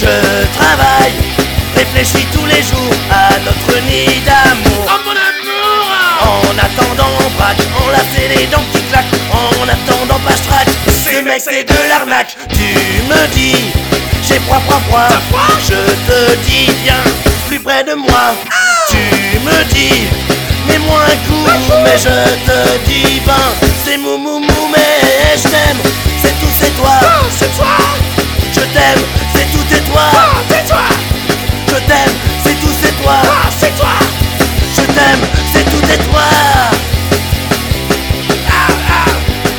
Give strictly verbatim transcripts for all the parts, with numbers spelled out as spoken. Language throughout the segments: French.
Je travaille, réfléchis tous les jours à notre nid d'amour. Oh mon amour! En attendant on braque, enlacer les dents qui claquent. En attendant pas je traque, ce mec c'est de l'arnaque. Tu me dis, j'ai froid, froid, froid. Je te dis viens plus près de moi. Tu me dis, mets-moi un coup, mais je te dis ben, c'est mou mou mou, mais je t'aime, c'est tout, c'est toi. Oh, c'est toi! Je t'aime, c'est tout, c'est toi. Oh, c'est toi! Je t'aime, c'est tout, c'est toi. Oh, c'est toi! Je t'aime, c'est tout, c'est toi. Ah, ah.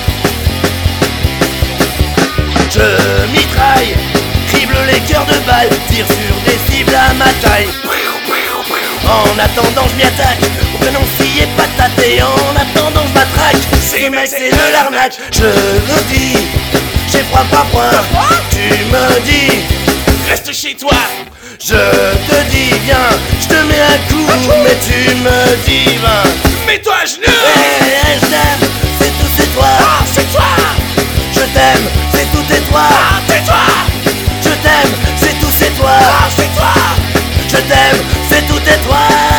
Je mitraille, crible les cœurs de balle, tire sur des cibles à ma taille. En attendant je m'y attaque, au canon scie et patate. Et en attendant je m'attraque, ces mecs c'est de l'arnaque. Je le dis, j'ai froid, froid, froid. Tu me dis, Reste chez toi! je te dis viens, je te mets un coup, mais tu me dis ben, Mets-toi à genoux! hey, je t'aime, c'est tout, c'est toi. Oh, c'est toi! Je t'aime, c'est tout, c'est toi. Oh, c'est toi! Je t'aime, c'est tout, c'est toi. Oh, c'est toi! Je t'aime, c'est tout, c'est toi.